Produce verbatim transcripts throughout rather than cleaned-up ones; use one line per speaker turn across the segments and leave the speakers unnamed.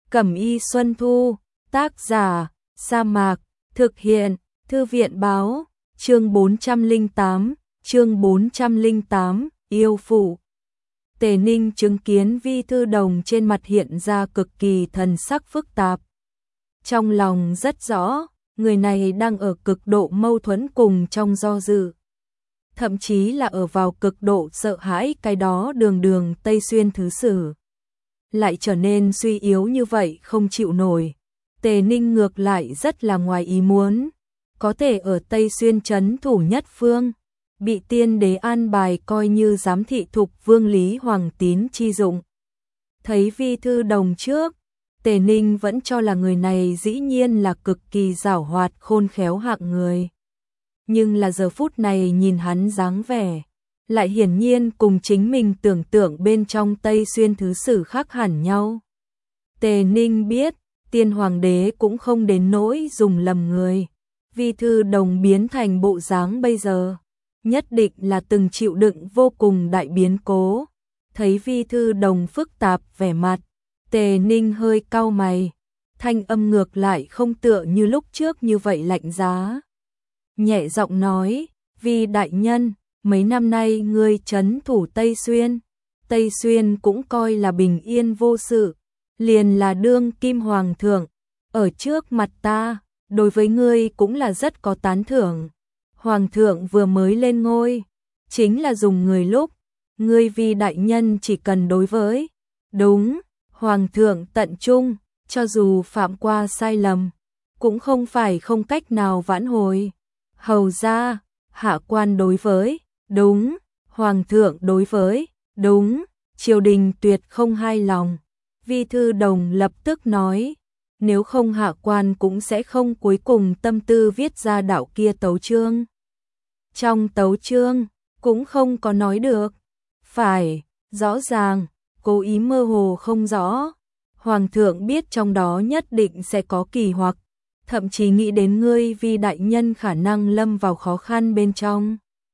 Cẩm y Xuân Thu, tác giả, Sa Mạc, thực hiện, Thư viện báo, chương bốn trăm lẻ tám, chương bốn trăm lẻ tám, yêu phụ. Tề Ninh chứng kiến Vi Thư Đồng trên mặt hiện ra cực kỳ thần sắc phức tạp. Trong lòng rất rõ, người này đang ở cực độ mâu thuẫn cùng trong do dự. Thậm chí là ở vào cực độ sợ hãi cái đó đường đường Tây Xuyên thứ sử. Lại trở nên suy yếu như vậy không chịu nổi. Tề Ninh ngược lại rất là ngoài ý muốn. Có thể ở Tây Xuyên trấn thủ nhất phương, bị tiên đế an bài coi như giám thị thục vương Lý Hoàng Tín chi dụng. Thấy Vi Thư Đồng trước, Tề Ninh vẫn cho là người này dĩ nhiên là cực kỳ giảo hoạt khôn khéo hạng người. Nhưng là giờ phút này nhìn hắn dáng vẻ, lại hiển nhiên cùng chính mình tưởng tượng bên trong Tây Xuyên thứ sử khác hẳn nhau. Tề Ninh biết, tiên hoàng đế cũng không đến nỗi dùng lầm người. Vi Thư Đồng biến thành bộ dáng bây giờ, nhất định là từng chịu đựng vô cùng đại biến cố. Thấy Vi Thư Đồng phức tạp vẻ mặt, Tề Ninh hơi cau mày, thanh âm ngược lại không tựa như lúc trước như vậy lạnh giá. Nhẹ giọng nói, Vi đại nhân, mấy năm nay ngươi trấn thủ Tây Xuyên, Tây Xuyên cũng coi là bình yên vô sự, liền là đương kim hoàng thượng, ở trước mặt ta, đối với ngươi cũng là rất có tán thưởng. Hoàng thượng vừa mới lên ngôi, chính là dùng người lúc, ngươi Vi đại nhân chỉ cần đối với, đúng, hoàng thượng tận trung, cho dù phạm qua sai lầm, cũng không phải không cách nào vãn hồi. Hầu ra, hạ quan đối với, đúng, hoàng thượng đối với, đúng, triều đình tuyệt không hài lòng. Vi Thư Đồng lập tức nói, nếu không hạ quan cũng sẽ không cuối cùng tâm tư viết ra đạo kia tấu chương. Trong tấu chương, cũng không có nói được. Phải, rõ ràng, cố ý mơ hồ không rõ. Hoàng thượng biết trong đó nhất định sẽ có kỳ hoặc, thậm chí nghĩ đến ngươi Vi đại nhân khả năng lâm vào khó khăn bên trong.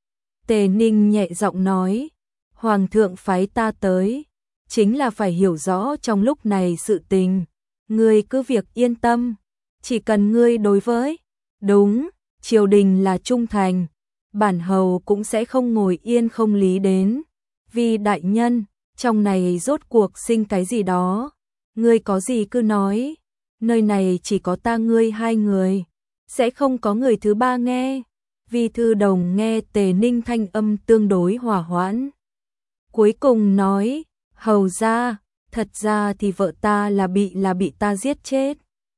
Tề Ninh nhẹ giọng nói, Hoàng thượng phái ta tới, chính là phải hiểu rõ trong lúc này sự tình. Ngươi cứ việc yên tâm, chỉ cần ngươi đối với, đúng, triều đình là trung thành, bản hầu cũng sẽ không ngồi yên không lý đến. Vi đại nhân, trong này rốt cuộc sinh cái gì đó, ngươi có gì cứ nói, nơi này chỉ có ta ngươi hai người, sẽ không có người thứ ba nghe. Vi Thư Đồng nghe Tề Ninh thanh âm tương đối hòa hoãn. Cuối cùng nói, hầu ra, thật ra thì vợ ta là bị là bị ta giết chết.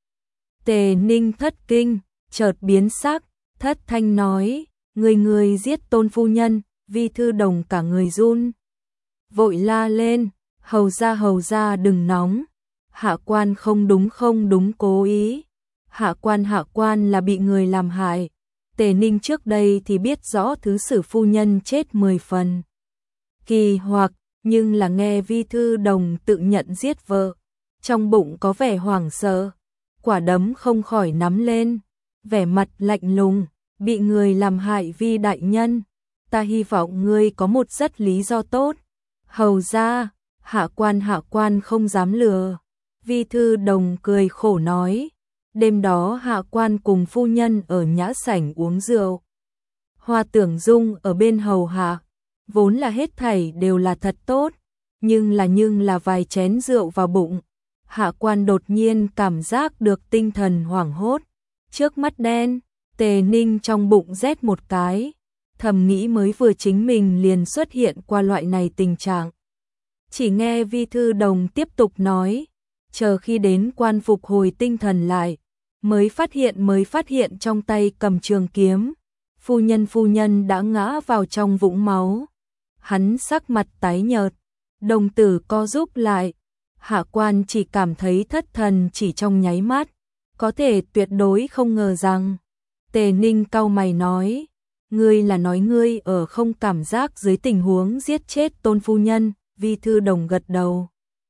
Tề Ninh thất kinh, chợt biến sắc, thất thanh nói, người người giết tôn phu nhân. Vi Thư Đồng cả người run, vội la lên, hầu ra hầu ra đừng nóng, hạ quan không đúng không đúng cố ý, hạ quan hạ quan là bị người làm hại. Tề Ninh trước đây thì biết rõ thứ sử phu nhân chết mười phần. Kỳ hoặc, nhưng là nghe Vi Thư Đồng tự nhận giết vợ, trong bụng có vẻ hoảng sợ, quả đấm không khỏi nắm lên, vẻ mặt lạnh lùng, bị người làm hại Vi đại nhân, ta hy vọng ngươi có một rất lý do tốt. Hầu ra, hạ quan hạ quan không dám lừa. Vi Thư Đồng cười khổ nói, đêm đó hạ quan cùng phu nhân ở nhã sảnh uống rượu. Hoa Tưởng Dung ở bên hầu hạ, vốn là hết thảy đều là thật tốt, nhưng là nhưng là vài chén rượu vào bụng, hạ quan đột nhiên cảm giác được tinh thần hoảng hốt, trước mắt đen. Tề Ninh trong bụng rét một cái, thầm nghĩ mới vừa chính mình liền xuất hiện qua loại này tình trạng. Chỉ nghe Vi Thư Đồng tiếp tục nói, chờ khi đến quan phục hồi tinh thần lại, mới phát hiện mới phát hiện trong tay cầm trường kiếm, phu nhân phu nhân đã ngã vào trong vũng máu. Hắn sắc mặt tái nhợt, đồng tử co rúm lại, hạ quan chỉ cảm thấy thất thần chỉ trong nháy mắt, có thể tuyệt đối không ngờ rằng. Tề Ninh cau mày nói, ngươi là nói ngươi ở không cảm giác dưới tình huống giết chết tôn phu nhân. Vi Thư Đồng gật đầu,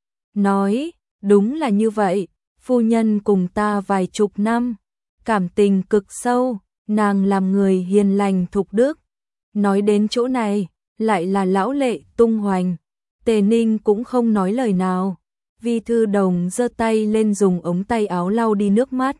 nói, đúng là như vậy, phu nhân cùng ta vài chục năm, cảm tình cực sâu, nàng làm người hiền lành thục đức. Nói đến chỗ này, lại là lão lệ tung hoành. Tề Ninh cũng không nói lời nào. Vi Thư Đồng giơ tay lên dùng ống tay áo lau đi nước mắt.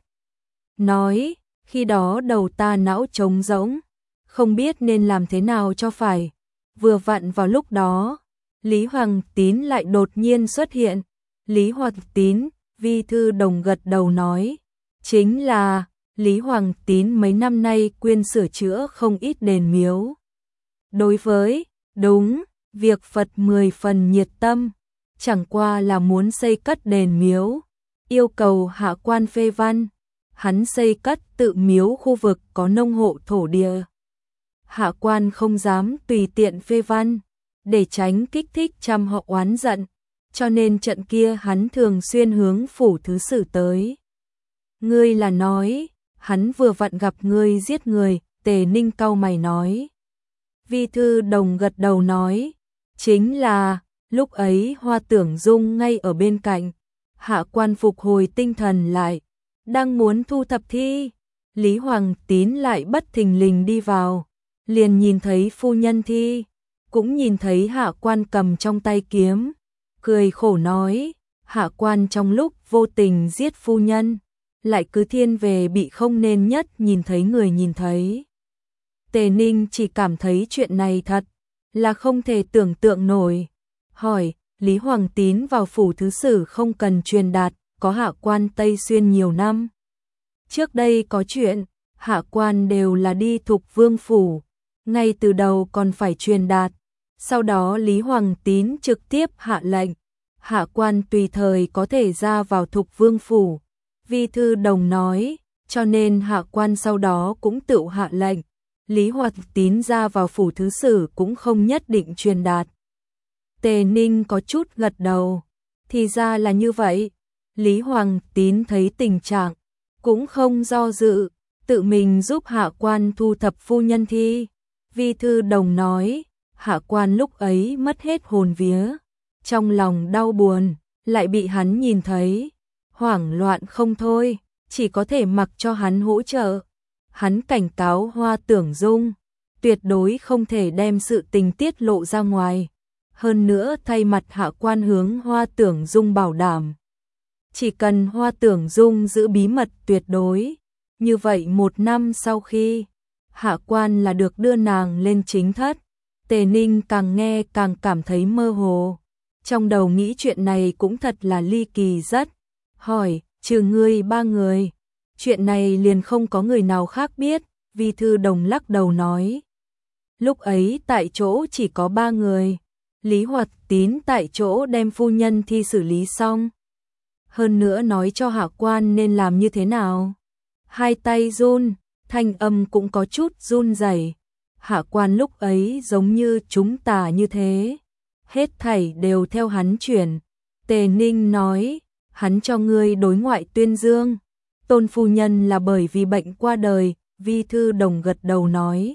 Nói, khi đó đầu ta não trống rỗng, không biết nên làm thế nào cho phải. Vừa vặn vào lúc đó, Lý Hoàng Tín lại đột nhiên xuất hiện. Lý Hoàng Tín, Vi Thư Đồng gật đầu nói, chính là Lý Hoàng Tín mấy năm nay quyên sửa chữa không ít đền miếu. Đối với, đúng, việc Phật mười phần nhiệt tâm, chẳng qua là muốn xây cất đền miếu, yêu cầu hạ quan phê văn, hắn xây cất tự miếu khu vực có nông hộ thổ địa. Hạ quan không dám tùy tiện phê văn, để tránh kích thích trăm họ oán giận, cho nên trận kia hắn thường xuyên hướng phủ thứ sử tới. Ngươi là nói, hắn vừa vặn gặp ngươi giết người, Tề Ninh cau mày nói. Vi Thư Đồng gật đầu nói, chính là, lúc ấy Hoa Tưởng Dung ngay ở bên cạnh, hạ quan phục hồi tinh thần lại, đang muốn thu thập thi, Lý Hoàng Tín lại bất thình lình đi vào, liền nhìn thấy phu nhân thi, cũng nhìn thấy hạ quan cầm trong tay kiếm, cười khổ nói, hạ quan trong lúc vô tình giết phu nhân, lại cứ thiên về bị không nên nhất nhìn thấy người nhìn thấy. Tề Ninh chỉ cảm thấy chuyện này thật là không thể tưởng tượng nổi. Hỏi, Lý Hoàng Tín vào phủ thứ sử không cần truyền đạt, có hạ quan Tây Xuyên nhiều năm. Trước đây có chuyện, hạ quan đều là đi Thục Vương phủ, ngay từ đầu còn phải truyền đạt. Sau đó Lý Hoàng Tín trực tiếp hạ lệnh, hạ quan tùy thời có thể ra vào Thục Vương phủ. Vi Thư Đồng nói, cho nên hạ quan sau đó cũng tự hạ lệnh. Lý Hoàng Tín ra vào phủ thứ sử cũng không nhất định truyền đạt. Tề Ninh có chút gật đầu, thì ra là như vậy. Lý Hoàng Tín thấy tình trạng, cũng không do dự, tự mình giúp hạ quan thu thập phu nhân thi. Vi Thư Đồng nói, hạ quan lúc ấy mất hết hồn vía, trong lòng đau buồn, lại bị hắn nhìn thấy, hoảng loạn không thôi, chỉ có thể mặc cho hắn hỗ trợ. Hắn cảnh cáo Hoa Tưởng Dung, tuyệt đối không thể đem sự tình tiết lộ ra ngoài. Hơn nữa thay mặt hạ quan hướng Hoa Tưởng Dung bảo đảm, chỉ cần Hoa Tưởng Dung giữ bí mật tuyệt đối, như vậy một năm sau khi hạ quan là được đưa nàng lên chính thất. Tề Ninh càng nghe càng cảm thấy mơ hồ, trong đầu nghĩ chuyện này cũng thật là ly kỳ rất. Hỏi, trừ ngươi ba người, chuyện này liền không có người nào khác biết. Vi Thư Đồng lắc đầu nói, lúc ấy tại chỗ chỉ có ba người. Lý Hoạt Tín tại chỗ đem phu nhân thi xử lý xong, hơn nữa nói cho hạ quan nên làm như thế nào. Hai tay run, thanh âm cũng có chút run rẩy. Hạ quan lúc ấy giống như chúng ta như thế, hết thảy đều theo hắn chuyển. Tề Ninh nói, hắn cho ngươi đối ngoại tuyên dương, Tôn phu nhân là bởi vì bệnh qua đời. Vi Thư Đồng gật đầu nói,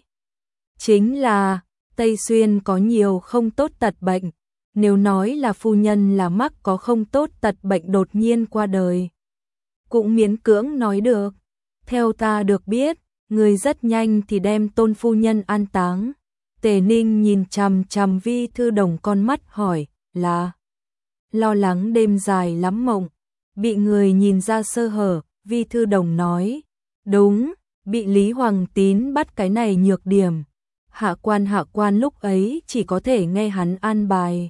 chính là Tây Xuyên có nhiều không tốt tật bệnh, nếu nói là phu nhân là mắc có không tốt tật bệnh đột nhiên qua đời, cũng miễn cưỡng nói được. Theo ta được biết, người rất nhanh thì đem Tôn phu nhân an táng. Tề Ninh nhìn chằm chằm Vi Thư Đồng con mắt hỏi, là lo lắng đêm dài lắm mộng, bị người nhìn ra sơ hở. Vi Thư Đồng nói, đúng, bị Lý Hoàng Tín bắt cái này nhược điểm. Hạ quan hạ quan lúc ấy chỉ có thể nghe hắn an bài.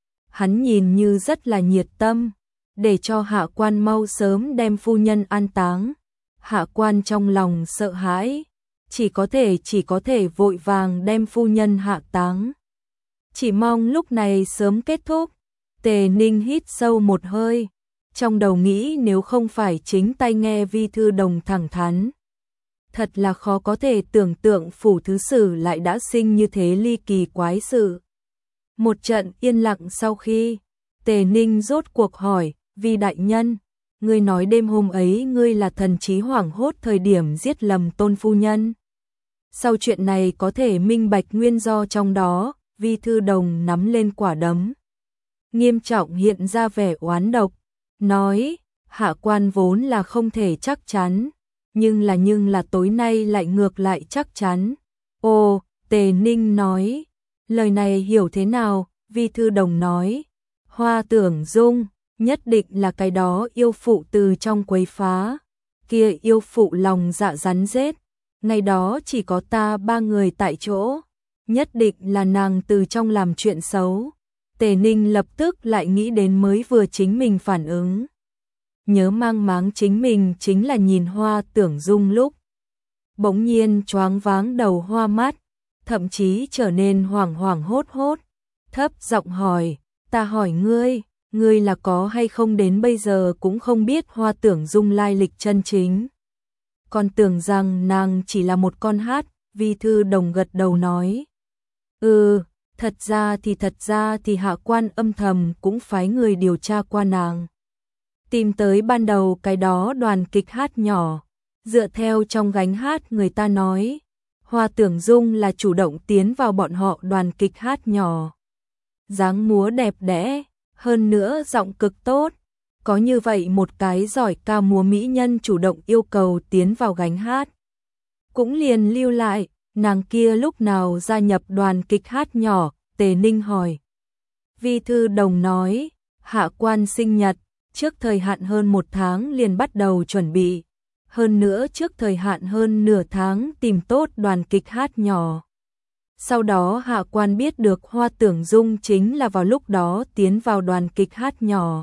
Hắn nhìn như rất là nhiệt tâm, để cho hạ quan mau sớm đem phu nhân an táng. Hạ quan trong lòng sợ hãi, chỉ có thể chỉ có thể vội vàng đem phu nhân hạ táng. Chỉ mong lúc này sớm kết thúc. Tề Ninh hít sâu một hơi, trong đầu nghĩ nếu không phải chính tay nghe Vi Thư Đồng thẳng thắn, thật là khó có thể tưởng tượng phủ thứ sử lại đã sinh như thế ly kỳ quái sự. Một trận yên lặng sau khi, Tề Ninh rốt cuộc hỏi, Vi đại nhân, ngươi nói đêm hôm ấy ngươi là thần trí hoảng hốt thời điểm giết lầm Tôn phu nhân. Sau chuyện này có thể minh bạch nguyên do trong đó. Vi Thư Đồng nắm lên quả đấm, nghiêm trọng hiện ra vẻ oán độc, nói, hạ quan vốn là không thể chắc chắn, nhưng là nhưng là tối nay lại ngược lại chắc chắn. Ồ, Tề Ninh nói, lời này hiểu thế nào? Vi Thư Đồng nói, Hoa Tưởng Dung, nhất định là cái đó yêu phụ từ trong quấy phá, kia yêu phụ lòng dạ rắn rết, ngày đó chỉ có ta ba người tại chỗ, nhất định là nàng từ trong làm chuyện xấu. Tề Ninh lập tức lại nghĩ đến mới vừa chính mình phản ứng. Nhớ mang máng chính mình chính là nhìn Hoa Tưởng Dung lúc. Bỗng nhiên choáng váng đầu hoa mắt, thậm chí trở nên hoảng hoảng hốt hốt, thấp giọng hỏi, ta hỏi ngươi, ngươi là có hay không đến bây giờ cũng không biết Hoa Tưởng Dung lai lịch chân chính. Còn tưởng rằng nàng chỉ là một con hát, Vi Thư Đồng gật đầu nói. Ừ, thật ra thì thật ra thì hạ quan âm thầm cũng phái người điều tra qua nàng. Tìm tới ban đầu cái đó đoàn kịch hát nhỏ, dựa theo trong gánh hát người ta nói, Hoa Tưởng Dung là chủ động tiến vào bọn họ đoàn kịch hát nhỏ. Dáng múa đẹp đẽ, hơn nữa giọng cực tốt, có như vậy một cái giỏi ca múa mỹ nhân chủ động yêu cầu tiến vào gánh hát. Cũng liền lưu lại, nàng kia lúc nào gia nhập đoàn kịch hát nhỏ, Tề Ninh hỏi. Vi Thư Đồng nói, hạ quan sinh nhật, trước thời hạn hơn một tháng liền bắt đầu chuẩn bị, hơn nữa trước thời hạn hơn nửa tháng tìm tốt đoàn kịch hát nhỏ. Sau đó hạ quan biết được Hoa Tưởng Dung chính là vào lúc đó tiến vào đoàn kịch hát nhỏ.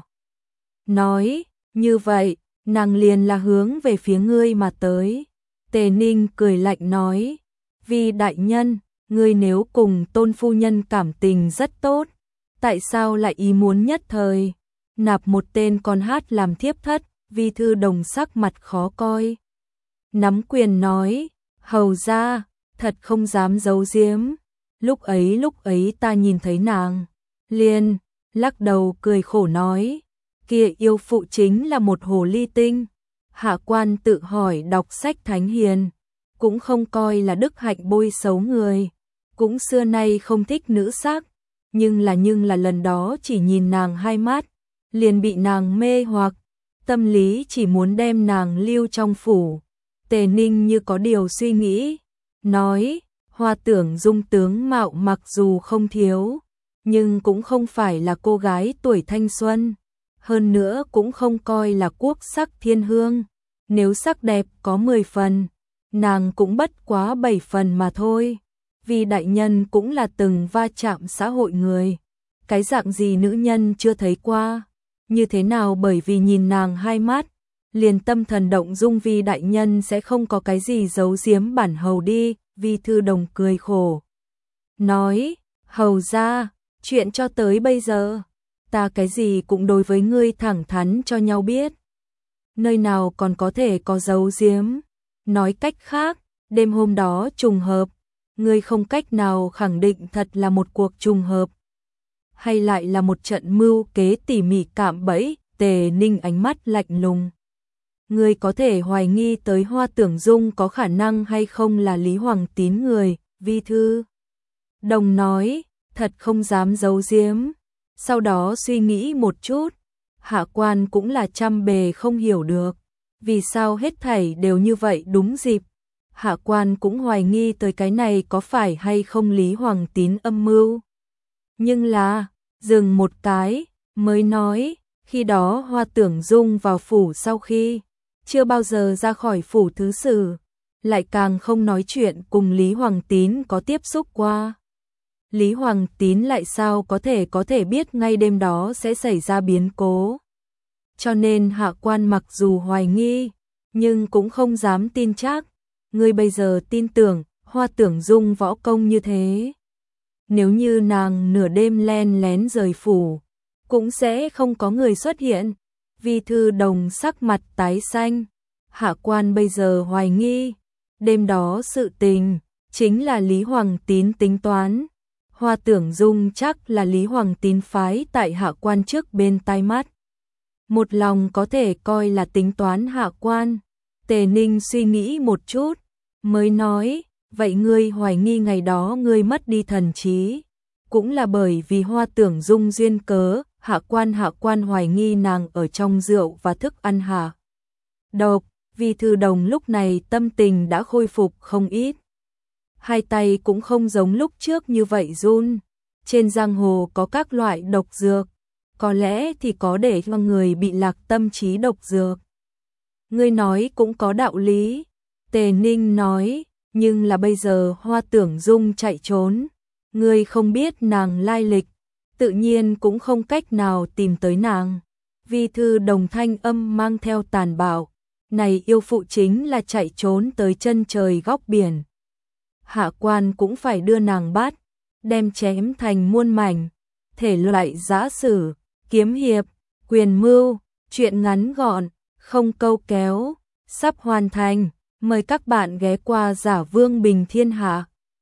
Nói, như vậy, nàng liền là hướng về phía ngươi mà tới. Tề Ninh cười lạnh nói, vì đại nhân, ngươi nếu cùng tôn phu nhân cảm tình rất tốt, tại sao lại ý muốn nhất thời nạp một tên con hát làm thiếp thất? Vi Thư Đồng sắc mặt khó coi, nắm quyền nói, hầu ra, thật không dám giấu giếm, lúc ấy lúc ấy ta nhìn thấy nàng, liền lắc đầu cười khổ nói, kia yêu phụ chính là một hồ ly tinh. Hạ quan tự hỏi đọc sách thánh hiền, cũng không coi là đức hạnh bôi xấu người, cũng xưa nay không thích nữ sắc, nhưng là nhưng là lần đó chỉ nhìn nàng hai mắt, liền bị nàng mê hoặc, tâm lý chỉ muốn đem nàng lưu trong phủ. Tề Ninh như có điều suy nghĩ, nói, Hoa Tưởng Dung tướng mạo mặc dù không thiếu, nhưng cũng không phải là cô gái tuổi thanh xuân, hơn nữa cũng không coi là quốc sắc thiên hương, nếu sắc đẹp có mười phần, nàng cũng bất quá bảy phần mà thôi. Vì đại nhân cũng là từng va chạm xã hội người, cái dạng gì nữ nhân chưa thấy qua, như thế nào bởi vì nhìn nàng hai mắt, liền tâm thần động dung, vì đại nhân sẽ không có cái gì giấu giếm bản hầu đi. Vi Thư Đồng cười khổ, nói, hầu ra, chuyện cho tới bây giờ, ta cái gì cũng đối với ngươi thẳng thắn cho nhau biết, nơi nào còn có thể có giấu giếm. Nói cách khác, đêm hôm đó trùng hợp, ngươi không cách nào khẳng định thật là một cuộc trùng hợp, hay lại là một trận mưu kế tỉ mỉ cạm bẫy. Tề Ninh ánh mắt lạnh lùng, ngươi có thể hoài nghi tới Hoa Tưởng Dung có khả năng hay không là Lý Hoàng Tín người. Vi Thư Đồng nói, thật không dám giấu giếm. Sau đó suy nghĩ một chút, hạ quan cũng là trăm bề không hiểu được, vì sao hết thảy đều như vậy đúng dịp. Hạ quan cũng hoài nghi tới cái này có phải hay không Lý Hoàng Tín âm mưu. Nhưng là, dừng một cái, mới nói, khi đó Hoa Tưởng Dung vào phủ sau khi chưa bao giờ ra khỏi phủ thứ sử, lại càng không nói chuyện cùng Lý Hoàng Tín có tiếp xúc qua. Lý Hoàng Tín lại sao có thể có thể biết ngay đêm đó sẽ xảy ra biến cố. Cho nên hạ quan mặc dù hoài nghi, nhưng cũng không dám tin chắc. Ngươi bây giờ tin tưởng Hoa Tưởng Dung võ công như thế, nếu như nàng nửa đêm len lén rời phủ, cũng sẽ không có người xuất hiện. Vi Thư Đồng sắc mặt tái xanh, hạ quan bây giờ hoài nghi, đêm đó sự tình chính là Lý Hoàng Tín tính toán. Hoa Tưởng Dung chắc là Lý Hoàng Tín phái tại hạ quan trước bên tai mắt, một lòng có thể coi là tính toán hạ quan. Tề Ninh suy nghĩ một chút, mới nói, vậy ngươi hoài nghi ngày đó ngươi mất đi thần trí, cũng là bởi vì Hoa Tưởng Dung duyên cớ. Hạ quan hạ quan hoài nghi nàng ở trong rượu và thức ăn hạ độc. Vi Thư Đồng lúc này tâm tình đã khôi phục không ít, hai tay cũng không giống lúc trước như vậy run. Trên giang hồ có các loại độc dược, có lẽ thì có để cho người bị lạc tâm trí độc dược. Ngươi nói cũng có đạo lý, Tề Ninh nói, nhưng là bây giờ Hoa Tưởng Dung chạy trốn, ngươi không biết nàng lai lịch, tự nhiên cũng không cách nào tìm tới nàng. Vi thư đồng thanh âm mang theo tàn bạo, này yêu phụ chính là chạy trốn tới chân trời góc biển. Hạ quan cũng phải đưa nàng bắt, đem chém thành muôn mảnh, thể loại giã sử, kiếm hiệp, quyền mưu, chuyện ngắn gọn, không câu kéo, sắp hoàn thành, mời các bạn ghé qua Giả Vương Bình Thiên Hạ.